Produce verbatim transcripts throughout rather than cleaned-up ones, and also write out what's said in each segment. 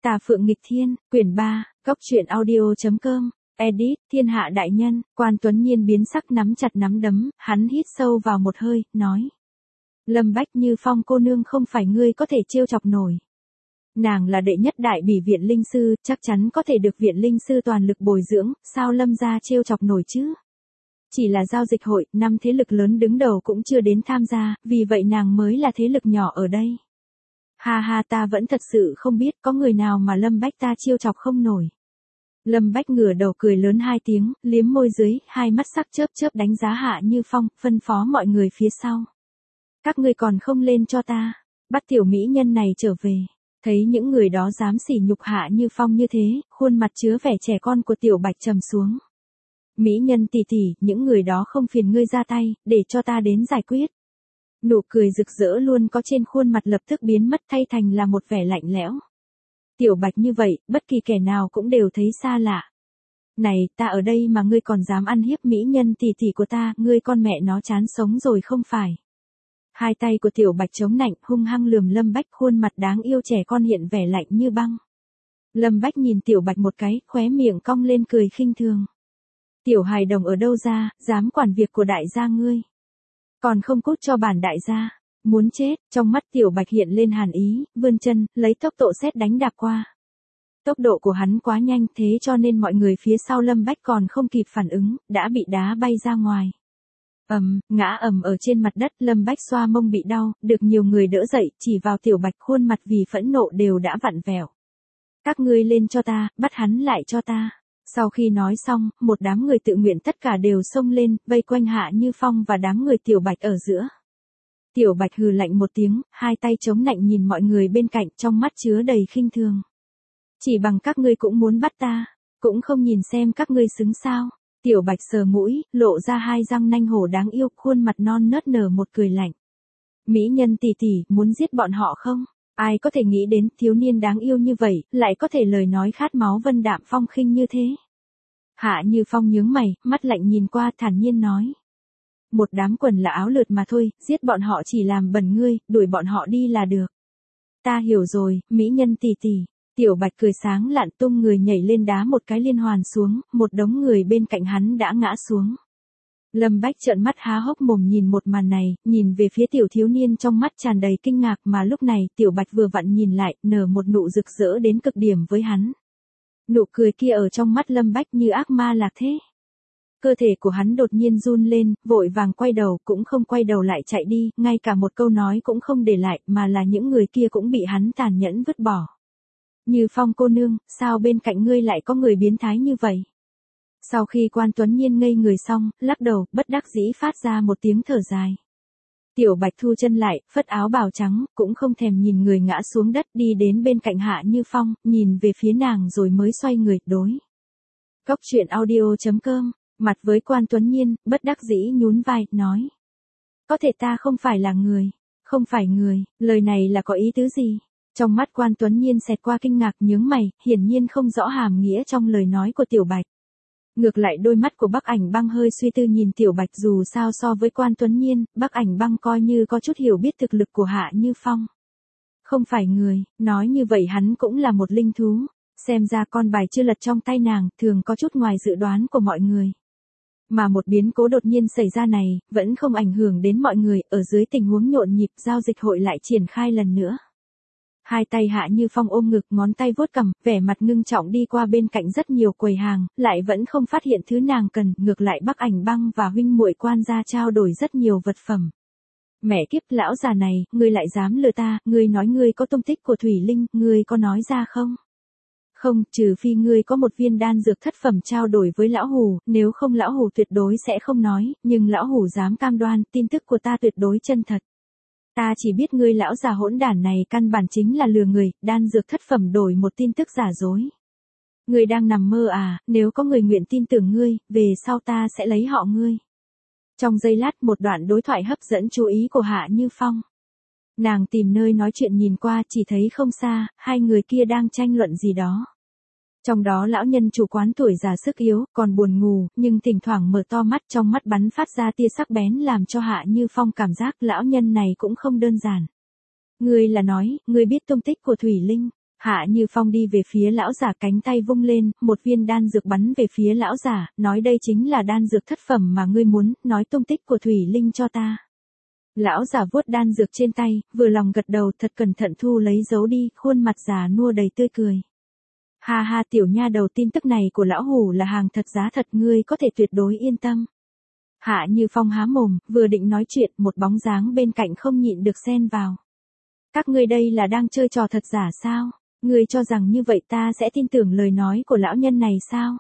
Tà Phượng Nghịch Thiên, quyển ba, Cốc truyện audio.com, edit, Thiên Hạ Đại Nhân, Quan Tuấn Nhiên biến sắc nắm chặt nắm đấm, hắn hít sâu vào một hơi, nói. Lâm Bách Như Phong cô nương không phải ngươi có thể trêu chọc nổi. Nàng là đệ nhất đại bỉ viện linh sư, chắc chắn có thể được viện linh sư toàn lực bồi dưỡng, sao Lâm gia trêu chọc nổi chứ? Chỉ là giao dịch hội, năm thế lực lớn đứng đầu cũng chưa đến tham gia, vì vậy nàng mới là thế lực nhỏ ở đây. Ha ha, ta vẫn thật sự không biết có người nào mà Lâm Bách ta trêu chọc không nổi. Lâm Bách ngửa đầu cười lớn hai tiếng, liếm môi dưới, hai mắt sắc chớp chớp đánh giá Hạ Như Phong, phân phó mọi người phía sau. Các ngươi còn không lên cho ta, bắt tiểu mỹ nhân này trở về. Thấy những người đó dám sỉ nhục Hạ Như Phong như thế, khuôn mặt chứa vẻ trẻ con của Tiểu Bạch trầm xuống. Mỹ nhân tỷ tỷ, những người đó không phiền ngươi ra tay, để cho ta đến giải quyết. Nụ cười rực rỡ luôn có trên khuôn mặt lập tức biến mất thay thành là một vẻ lạnh lẽo. Tiểu Bạch như vậy, bất kỳ kẻ nào cũng đều thấy xa lạ. Này, ta ở đây mà ngươi còn dám ăn hiếp mỹ nhân tỷ tỷ của ta, ngươi con mẹ nó chán sống rồi không phải. Hai tay của Tiểu Bạch chống nạnh, hung hăng lườm Lâm Bách, khuôn mặt đáng yêu trẻ con hiện vẻ lạnh như băng. Lâm Bách nhìn Tiểu Bạch một cái, khóe miệng cong lên cười khinh thường. Tiểu hài đồng ở đâu ra, dám quản việc của đại gia ngươi. Còn không cút cho bản đại gia, muốn chết, trong mắt Tiểu Bạch hiện lên hàn ý, vươn chân, lấy tốc độ sét đánh đạp qua. Tốc độ của hắn quá nhanh thế cho nên mọi người phía sau Lâm Bách còn không kịp phản ứng, đã bị đá bay ra ngoài. Ầm, ngã ầm ở trên mặt đất, Lâm Bách xoa mông bị đau, được nhiều người đỡ dậy, chỉ vào Tiểu Bạch khuôn mặt vì phẫn nộ đều đã vặn vẹo. Các ngươi lên cho ta, bắt hắn lại cho ta. Sau khi nói xong, một đám người tự nguyện tất cả đều xông lên, vây quanh Hạ Như Phong và đám người Tiểu Bạch ở giữa. Tiểu Bạch hừ lạnh một tiếng, hai tay chống nạnh nhìn mọi người bên cạnh, trong mắt chứa đầy khinh thường. Chỉ bằng các ngươi cũng muốn bắt ta, cũng không nhìn xem các ngươi xứng sao. Tiểu Bạch sờ mũi, lộ ra hai răng nanh hổ đáng yêu, khuôn mặt non nớt nở một cười lạnh. Mỹ nhân tỷ tỷ, muốn giết bọn họ không? Ai có thể nghĩ đến thiếu niên đáng yêu như vậy, lại có thể lời nói khát máu vân đạm phong khinh như thế. Hạ Như Phong nhướng mày, mắt lạnh nhìn qua thản nhiên nói. Một đám quần là áo lượt mà thôi, giết bọn họ chỉ làm bẩn ngươi, đuổi bọn họ đi là được. Ta hiểu rồi, mỹ nhân tỷ tỷ. Tiểu Bạch cười sáng lạn tung người nhảy lên đá một cái liên hoàn xuống, một đống người bên cạnh hắn đã ngã xuống. Lâm Bách trợn mắt há hốc mồm nhìn một màn này, nhìn về phía tiểu thiếu niên trong mắt tràn đầy kinh ngạc mà lúc này Tiểu Bạch vừa vặn nhìn lại, nở một nụ rực rỡ đến cực điểm với hắn. Nụ cười kia ở trong mắt Lâm Bách như ác ma lạc thế. Cơ thể của hắn đột nhiên run lên, vội vàng quay đầu, cũng không quay đầu lại chạy đi, ngay cả một câu nói cũng không để lại, mà là những người kia cũng bị hắn tàn nhẫn vứt bỏ. Như Phong cô nương, sao bên cạnh ngươi lại có người biến thái như vậy? Sau khi Quan Tuấn Nhiên ngây người xong, lắc đầu, bất đắc dĩ phát ra một tiếng thở dài. Tiểu Bạch thu chân lại, phất áo bào trắng, cũng không thèm nhìn người ngã xuống đất, đi đến bên cạnh Hạ Như Phong, nhìn về phía nàng rồi mới xoay người, đối. Cốc truyện audio.com, mặt với Quan Tuấn Nhiên, bất đắc dĩ nhún vai, nói. Có thể ta không phải là người, không phải người, lời này là có ý tứ gì? Trong mắt Quan Tuấn Nhiên xẹt qua kinh ngạc nhướng mày, hiển nhiên không rõ hàm nghĩa trong lời nói của Tiểu Bạch. Ngược lại đôi mắt của Bắc Ảnh Băng hơi suy tư nhìn Tiểu Bạch, dù sao so với Quan Tuấn Nhiên, Bắc Ảnh Băng coi như có chút hiểu biết thực lực của Hạ Như Phong. Không phải người, nói như vậy hắn cũng là một linh thú, xem ra con bài chưa lật trong tay nàng, thường có chút ngoài dự đoán của mọi người. Mà một biến cố đột nhiên xảy ra này, vẫn không ảnh hưởng đến mọi người, ở dưới tình huống nhộn nhịp giao dịch hội lại triển khai lần nữa. Hai tay Hạ Như Phong ôm ngực, ngón tay vuốt cằm, vẻ mặt ngưng trọng đi qua bên cạnh rất nhiều quầy hàng, lại vẫn không phát hiện thứ nàng cần, ngược lại Bắc Ảnh Băng và huynh muội Quan gia trao đổi rất nhiều vật phẩm. Mẹ kiếp, lão già này, ngươi lại dám lừa ta, ngươi nói ngươi có tung tích của Thủy Linh, ngươi có nói ra không? Không, trừ phi ngươi có một viên đan dược thất phẩm trao đổi với lão hủ, nếu không lão hủ tuyệt đối sẽ không nói, nhưng lão hủ dám cam đoan, tin tức của ta tuyệt đối chân thật. Ta chỉ biết ngươi lão già hỗn đản này căn bản chính là lừa người, đan dược thất phẩm đổi một tin tức giả dối. Ngươi đang nằm mơ à, nếu có người nguyện tin tưởng ngươi, về sau ta sẽ lấy họ ngươi. Trong giây lát một đoạn đối thoại hấp dẫn chú ý của Hạ Như Phong. Nàng tìm nơi nói chuyện nhìn qua chỉ thấy không xa, hai người kia đang tranh luận gì đó. Trong đó lão nhân chủ quán tuổi già sức yếu, còn buồn ngủ, nhưng thỉnh thoảng mở to mắt, trong mắt bắn phát ra tia sắc bén làm cho Hạ Như Phong cảm giác lão nhân này cũng không đơn giản. Ngươi là nói, ngươi biết tung tích của Thủy Linh. Hạ Như Phong đi về phía lão giả, cánh tay vung lên, một viên đan dược bắn về phía lão giả, nói đây chính là đan dược thất phẩm mà ngươi muốn, nói tung tích của Thủy Linh cho ta. Lão giả vuốt đan dược trên tay, vừa lòng gật đầu, thật cẩn thận thu lấy giấu đi, khuôn mặt già nua đầy tươi cười. Ha ha, tiểu nha đầu, tin tức này của lão hủ là hàng thật giá thật, ngươi có thể tuyệt đối yên tâm. Hạ Như Phong há mồm, vừa định nói chuyện, một bóng dáng bên cạnh không nhịn được xen vào. Các ngươi đây là đang chơi trò thật giả sao? Ngươi cho rằng như vậy ta sẽ tin tưởng lời nói của lão nhân này sao?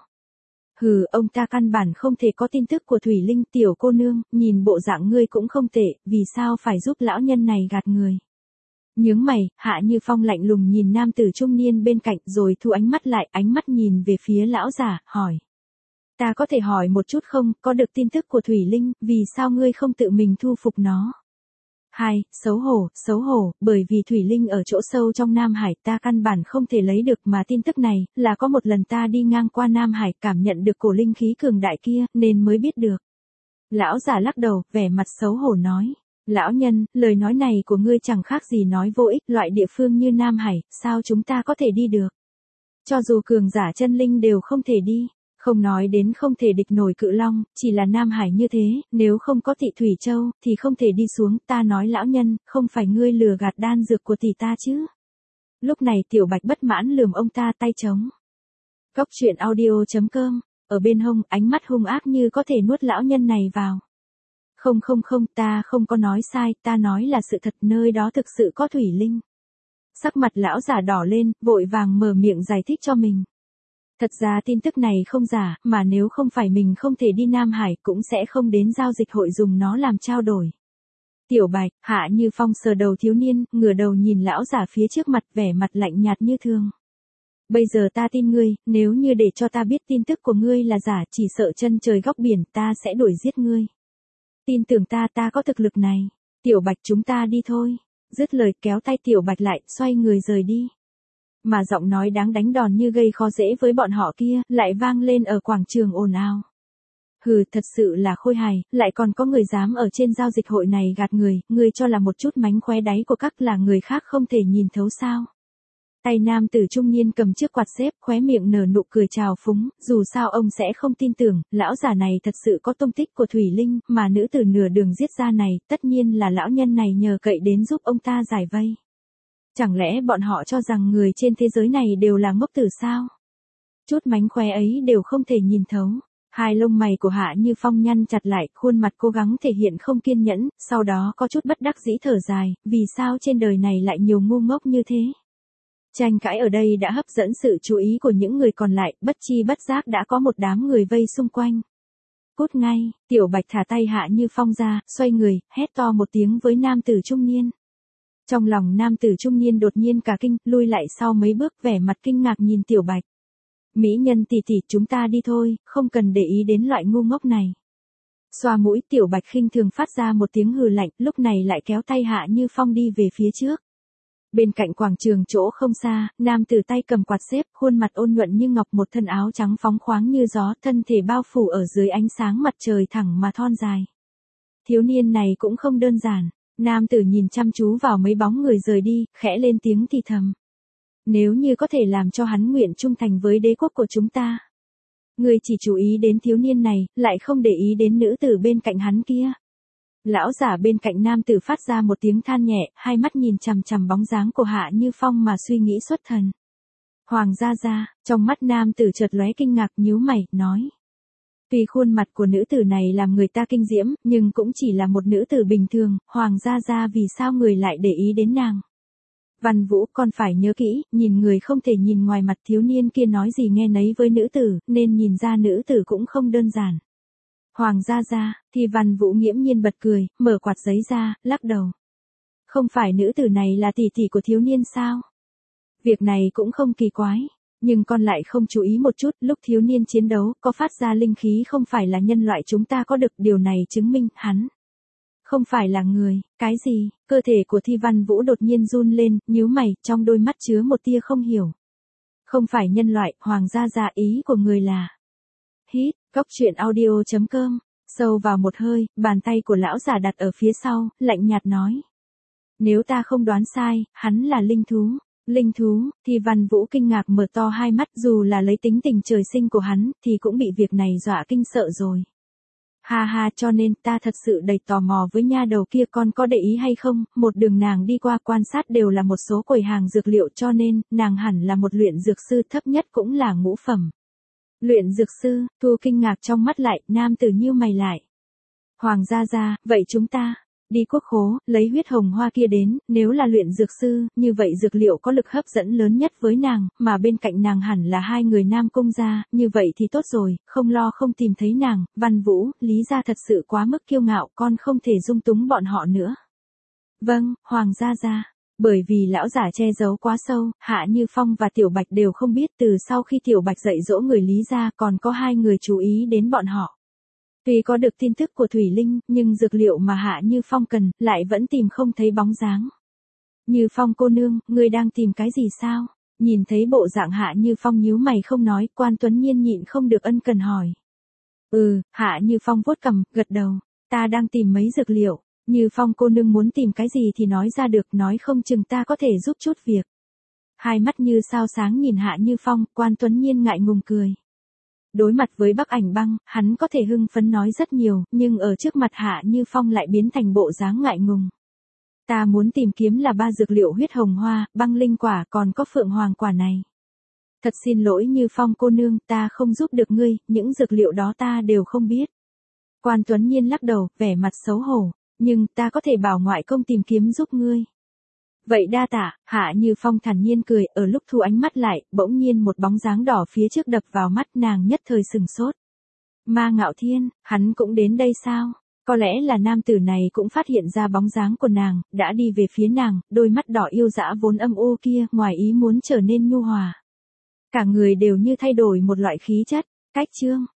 Hừ, ông ta căn bản không thể có tin tức của Thủy Linh. Tiểu cô nương, nhìn bộ dạng ngươi cũng không tệ, vì sao phải giúp lão nhân này gạt người? Nhướng mày, Hạ Như Phong lạnh lùng nhìn nam tử trung niên bên cạnh rồi thu ánh mắt lại, ánh mắt nhìn về phía lão giả, hỏi. Ta có thể hỏi một chút không, có được tin tức của Thủy Linh, vì sao ngươi không tự mình thu phục nó? Hai, xấu hổ, xấu hổ, bởi vì Thủy Linh ở chỗ sâu trong Nam Hải, ta căn bản không thể lấy được, mà tin tức này, là có một lần ta đi ngang qua Nam Hải, cảm nhận được cổ linh khí cường đại kia, nên mới biết được. Lão giả lắc đầu, vẻ mặt xấu hổ nói. Lão nhân, lời nói này của ngươi chẳng khác gì nói vô ích, loại địa phương như Nam Hải, sao chúng ta có thể đi được? Cho dù cường giả chân linh đều không thể đi. Không nói đến không thể địch nổi Cự Long, chỉ là Nam Hải như thế, nếu không có Tị Thủy Châu, thì không thể đi xuống. Ta nói lão nhân, không phải ngươi lừa gạt đan dược của tỷ ta chứ? Lúc này Tiểu Bạch bất mãn lườm ông ta, tay trống. Cốc truyện audio chấm com, ở bên hông, ánh mắt hung ác như có thể nuốt lão nhân này vào. Không không không, ta không có nói sai, ta nói là sự thật, nơi đó thực sự có Thủy Linh. Sắc mặt lão giả đỏ lên, vội vàng mở miệng giải thích cho mình. Thật ra tin tức này không giả, mà nếu không phải mình không thể đi Nam Hải cũng sẽ không đến giao dịch hội dùng nó làm trao đổi. Tiểu Bạch, Hạ Như Phong sờ đầu thiếu niên, ngửa đầu nhìn lão giả phía trước mặt, vẻ mặt lạnh nhạt như thường. Bây giờ ta tin ngươi, nếu như để cho ta biết tin tức của ngươi là giả, chỉ sợ chân trời góc biển, ta sẽ đuổi giết ngươi. Tin tưởng ta, ta có thực lực này. Tiểu Bạch, chúng ta đi thôi. Dứt lời kéo tay Tiểu Bạch lại, xoay người rời đi. Mà giọng nói đáng đánh đòn như gây khó dễ với bọn họ kia, lại vang lên ở quảng trường ồn ào. Hừ, thật sự là khôi hài, lại còn có người dám ở trên giao dịch hội này gạt người, ngươi cho là một chút mánh khóe đáy của các là người khác không thể nhìn thấu sao. Tay nam tử trung niên cầm chiếc quạt xếp, khóe miệng nở nụ cười trào phúng, dù sao ông sẽ không tin tưởng, lão giả này thật sự có tung tích của Thủy Linh, mà nữ tử nửa đường giết ra này, tất nhiên là lão nhân này nhờ cậy đến giúp ông ta giải vây. Chẳng lẽ bọn họ cho rằng người trên thế giới này đều là ngốc tử sao? Chút mánh khóe ấy đều không thể nhìn thấu. Hai lông mày của Hạ Như Phong nhăn chặt lại, khuôn mặt cố gắng thể hiện không kiên nhẫn, sau đó có chút bất đắc dĩ thở dài, vì sao trên đời này lại nhiều ngu ngốc như thế? Tranh cãi ở đây đã hấp dẫn sự chú ý của những người còn lại, bất chi bất giác đã có một đám người vây xung quanh. Cút ngay, Tiểu Bạch thả tay Hạ Như Phong ra, xoay người, hét to một tiếng với nam tử trung niên. Trong lòng nam tử trung niên đột nhiên cả kinh, lui lại sau mấy bước, vẻ mặt kinh ngạc nhìn Tiểu Bạch. Mỹ nhân tỷ tỷ, chúng ta đi thôi, không cần để ý đến loại ngu ngốc này. Xoa mũi, Tiểu Bạch khinh thường phát ra một tiếng hừ lạnh, lúc này lại kéo tay Hạ Như Phong đi về phía trước. Bên cạnh quảng trường chỗ không xa, nam tử tay cầm quạt xếp, khuôn mặt ôn nhuận như ngọc, một thân áo trắng phóng khoáng như gió, thân thể bao phủ ở dưới ánh sáng mặt trời thẳng mà thon dài. Thiếu niên này cũng không đơn giản. Nam tử nhìn chăm chú vào mấy bóng người rời đi, khẽ lên tiếng thì thầm. Nếu như có thể làm cho hắn nguyện trung thành với đế quốc của chúng ta. Người chỉ chú ý đến thiếu niên này, lại không để ý đến nữ tử bên cạnh hắn kia. Lão giả bên cạnh nam tử phát ra một tiếng than nhẹ, hai mắt nhìn chằm chằm bóng dáng của Hạ Như Phong mà suy nghĩ xuất thần. Hoàng gia gia, trong mắt nam tử chợt lóe kinh ngạc, nhíu mày, nói. Tuy khuôn mặt của nữ tử này làm người ta kinh diễm, nhưng cũng chỉ là một nữ tử bình thường, Hoàng gia gia vì sao người lại để ý đến nàng. Văn Vũ, con phải nhớ kỹ, nhìn người không thể nhìn ngoài mặt, thiếu niên kia nói gì nghe nấy với nữ tử, nên nhìn ra nữ tử cũng không đơn giản. Hoàng gia gia, thì Văn Vũ nghiễm nhiên bật cười, mở quạt giấy ra, lắc đầu. Không phải nữ tử này là tỷ tỷ của thiếu niên sao? Việc này cũng không kỳ quái. Nhưng con lại không chú ý một chút, lúc thiếu niên chiến đấu, có phát ra linh khí không phải là nhân loại chúng ta có được, điều này chứng minh, hắn không phải là người. Cái gì? Cơ thể của Thi Văn Vũ đột nhiên run lên, nhíu mày, trong đôi mắt chứa một tia không hiểu. Không phải nhân loại, Hoàng gia gia, ý của người là. Hít, cốc truyện audio chấm com, sâu vào một hơi, bàn tay của lão giả đặt ở phía sau, lạnh nhạt nói. Nếu ta không đoán sai, hắn là linh thú. Linh thú, thì Văn Vũ kinh ngạc mở to hai mắt, dù là lấy tính tình trời sinh của hắn, thì cũng bị việc này dọa kinh sợ rồi. Ha ha, cho nên ta thật sự đầy tò mò với nha đầu kia, con có để ý hay không, một đường nàng đi qua quan sát đều là một số quầy hàng dược liệu, cho nên, nàng hẳn là một luyện dược sư, thấp nhất cũng là ngũ phẩm. Luyện dược sư, Thu kinh ngạc trong mắt lại, nam tử nhíu mày lại. Hoàng gia gia, vậy chúng ta đi quốc khố, lấy huyết hồng hoa kia đến, nếu là luyện dược sư, như vậy dược liệu có lực hấp dẫn lớn nhất với nàng, mà bên cạnh nàng hẳn là hai người nam cung gia, như vậy thì tốt rồi, không lo không tìm thấy nàng. Văn Vũ, Lý gia thật sự quá mức kiêu ngạo, con không thể dung túng bọn họ nữa. Vâng, Hoàng gia gia. Bởi vì lão giả che giấu quá sâu, Hạ Như Phong và Tiểu Bạch đều không biết, từ sau khi Tiểu Bạch dạy dỗ người Lý gia, còn có hai người chú ý đến bọn họ. Tuy có được tin tức của Thủy Linh, nhưng dược liệu mà Hạ Như Phong cần, lại vẫn tìm không thấy bóng dáng. Như Phong cô nương, ngươi đang tìm cái gì sao? Nhìn thấy bộ dạng Hạ Như Phong nhíu mày không nói, Quan Tuấn Nhiên nhịn không được ân cần hỏi. Ừ, Hạ Như Phong vuốt cằm, gật đầu, ta đang tìm mấy dược liệu. Như Phong cô nương muốn tìm cái gì thì nói ra được, nói không chừng ta có thể giúp chút việc. Hai mắt như sao sáng nhìn Hạ Như Phong, Quan Tuấn Nhiên ngại ngùng cười. Đối mặt với Bắc Ảnh Băng, hắn có thể hưng phấn nói rất nhiều, nhưng ở trước mặt Hạ Như Phong lại biến thành bộ dáng ngại ngùng. Ta muốn tìm kiếm là ba dược liệu huyết hồng hoa, băng linh quả, còn có phượng hoàng quả này. Thật xin lỗi Như Phong cô nương, ta không giúp được ngươi, những dược liệu đó ta đều không biết. Quan Tuấn Nhiên lắc đầu, vẻ mặt xấu hổ, nhưng ta có thể bảo ngoại công tìm kiếm giúp ngươi. Vậy đa tạ, Hạ Như Phong thản nhiên cười, ở lúc thu ánh mắt lại, bỗng nhiên một bóng dáng đỏ phía trước đập vào mắt, nàng nhất thời sừng sốt. Ma Ngạo Thiên, hắn cũng đến đây sao? Có lẽ là nam tử này cũng phát hiện ra bóng dáng của nàng, đã đi về phía nàng, đôi mắt đỏ yêu dã vốn âm u kia, ngoài ý muốn trở nên nhu hòa. Cả người đều như thay đổi một loại khí chất. Cách chương